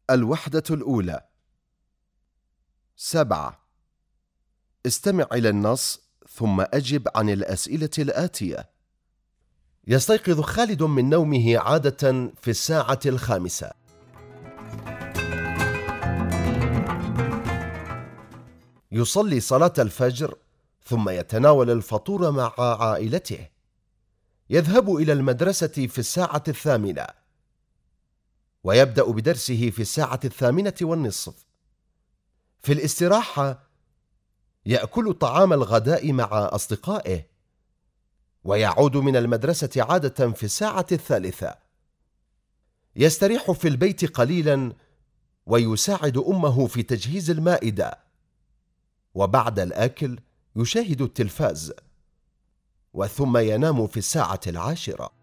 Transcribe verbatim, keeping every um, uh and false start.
الوحدة الأولى. سبعة. استمع إلى النص ثم أجب عن الأسئلة الآتية. يستيقظ خالد من نومه عادة في الساعة الخامسة. يصلي صلاة الفجر ثم يتناول الفطور مع عائلته. يذهب إلى المدرسة في الساعة الثامنة ويبدأ بدرسه في الساعة الثامنة والنصف. في الاستراحة يأكل طعام الغداء مع أصدقائه ويعود من المدرسة عادة في الساعة الثالثة. يستريح في البيت قليلا ويساعد أمه في تجهيز المائدة، وبعد الأكل يشاهد التلفاز وثم ينام في الساعة العاشرة.